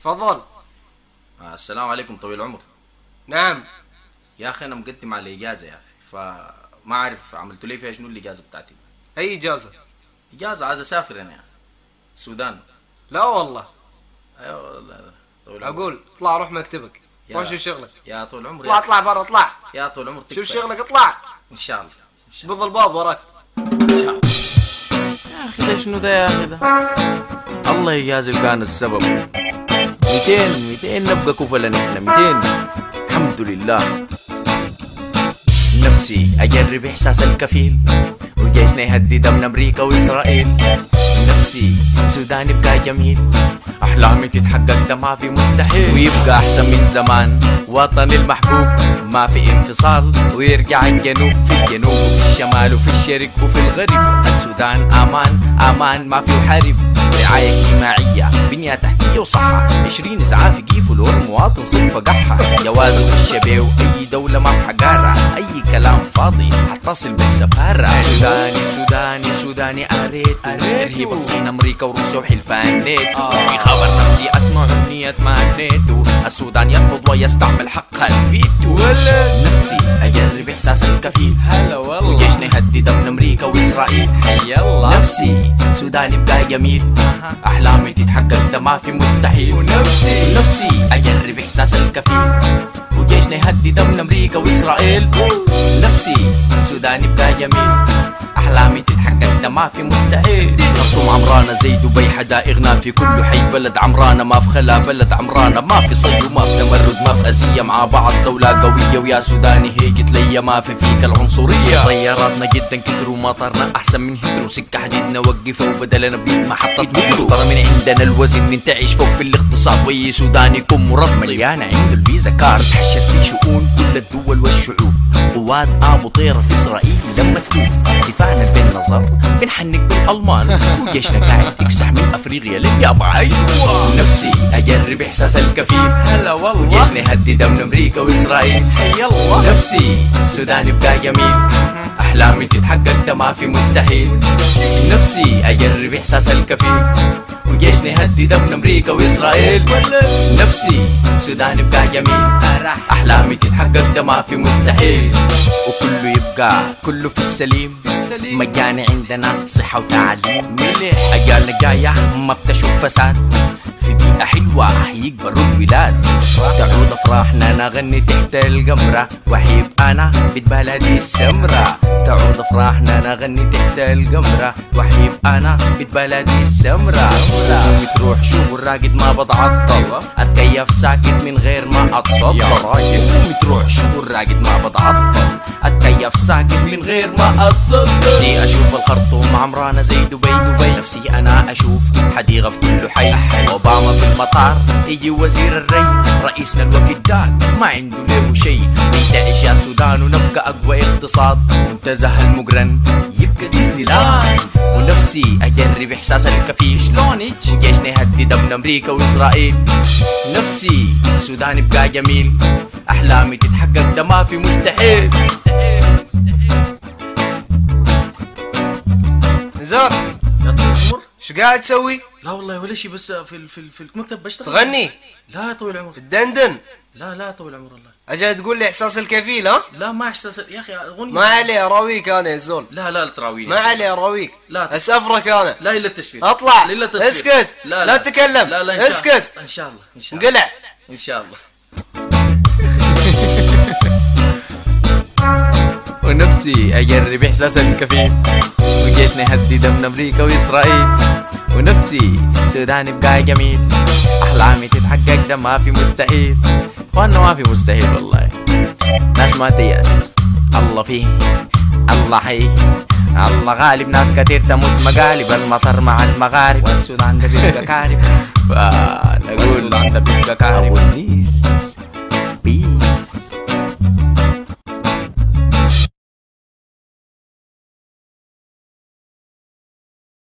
تفضل. السلام عليكم طويل العمر. نعم يا اخي انا مقدم على اجازه يا اخي، فما اعرف عملتوا لي فيها شنو الاجازه بتاعتي. اي اجازه؟ اجازه عايز اسافر انا يا اخي السودان. لا والله. ايوه والله طويل العمر. اقول اطلع روح مكتبك، روح شوف شغلك. يا طويل العمر اطلع اطلع برا اطلع. يا طويل العمر شوف شغلك اطلع. ان شاء الله ان شاء الله. بض الباب وراك ان شاء الله. يا اخي ده شنو ده يا اخي ده؟ الله يجازي كان السبب. 200 نبقى كفلا نحن 200 الحمد لله. نفسي اجرب احساس الكفيل وجيشنا يهدد من امريكا واسرائيل. نفسي سودان يبقى جميل، احلامي تتحقق ده ما في مستحيل، ويبقى احسن من زمان وطني المحبوب، ما في انفصال ويرجع الجنوب في الجنوب وفي الشمال وفي الشرق وفي الغرب. السودان امان امان ما في حرب، رعاية اجتماعية بنية تحتية وصحة، 20 اسعاف يقيفوا له المواطن صدفة قحة، جواز الشبيه واي دولة ما في حقارة، اي كلام فاضي حتصل بالسفارة. سوداني سوداني سوداني اريتو ترهيب الصين امريكا وروسيا وحلفان نيتو، في خبر نفسي اسمع اغنية مانيتو، السودان يرفض ويستعمل حق الفيتو. نفسي اجرب احساس الكفيل، هلا والله، وجيشنا يهدد من امريكا واسرائيل. حي الله. نفسي سودان يبقى جميل، احلامي تتحقق ده ما في مستحيل. ونفسي اجرب احساس الكفيل وجيشنا يهدد من امريكا واسرائيل. نفسي سودان يبقى جميل، احلامي تتحقق ده ما في مستحيل. خرطوم عمرانة زي دبي حدائقنا في كل حي، بلد عمرانة ما في خلا، بلد عمرانة ما في صي وما في تمرد ما في اذية، مع بعض دولة قوية، ويا سوداني هيك تليا ما في فيك العنصرية. طياراتنا جدا كتروا مطرنا احسن من هثرو، سكة حديد نوقفها وبدلنا بيت محطة مترو. ترى من عندنا الوزن ننتعش فوق في الاقتصاد، وي سوداني يكون مرتب مليانة عنده الفيزا كارد، تحشر في شؤون كل الدول والشعوب. قوات ابو طيرة في اسرائيل لما تكون دفاعنا بالنظر بنحنك بالالمان، وجيشنا قاعد يكسح من افريقيا لليابان. ايوه. نفسي اجرب احساس الكفيل، هلا والله، وجيشنا يهدد من امريكا واسرائيل. حي الله. نفسي السودان يبقى جميل، احلامي تتحقق ده ما في مستحيل. نفسي اجرب احساس الكفيل وجيشنا يهدد من امريكا واسرائيل. نفسي السودان يبقى جميل، احلامي تتحقق ده ما في مستحيل، وكله يبقى كله في السليم، مجاني عندنا صحة وتعليم مليح. أجيالنا جاية ما بتشوف فساد، في بيئة حلوة يكبروا الولاد، تعود أفراحنا نغني تحت القمرة، وحيب أنا بيت بلدي السمرة. تعود أفراحنا نغني تحت القمرة، وحيب أنا بيت بلدي السمرة. يومي تروح شغل راقد ما بتعطل، أتكيف ساكت من غير ما أتصدر. يومي تروح شغل راقد ما بتعطل، أتكيف ساكت من غير ما أتصدر. نفسي أشوف الخرطوم عمرانة زي دبي. نفسي أنا أشوف حديقة في كل حي، أوباما في المطار يجي وزير الري، رئيسنا الوقت داك ما عنده له شي، ننتعش يا سودان ونبقى أقوى اقتصاد، منتزه المقرن يبقى ديزني لاند. ونفسي أجرب إحساس الكفيل، شلونك وجيشنا يهدد من أمريكا وإسرائيل. نفسي السودان يبقى جميل، أحلامي تتحقق ده ما في مستحيل. نزار يا طويل العمر شو قاعد تسوي؟ لا والله ولا شيء، بس في المكتب بشتغل. تغني؟ لا يا طويل العمر. تدندن؟ لا يا طويل العمر والله. اجل تقول لي احساس الكفيل ها؟ لا ما احساس يا اخي اغنية. ما علي اراويك انا يا زول. لا تراويني. ما علي اراويك. لا اسافرك انا. لا الا التشفير. اطلع. الا التشفير. اسكت. لا تتكلم. لا اسكت. ان شاء الله انقلع ان شاء الله. ونفسي اجرب احساس الكفيل وجيشنا يهدد من امريكا واسرائيل. ونفسي سودان يبقى جميل، احلامي تتحقق ده ما في مستحيل. اخوانا ما في مستحيل والله، ناس ما تيأس، الله فيه الله حي، الله غالب، ناس كتير تموت مقالب، المطر مع المغارب، والسودان ده بيبقى كارب. فنقول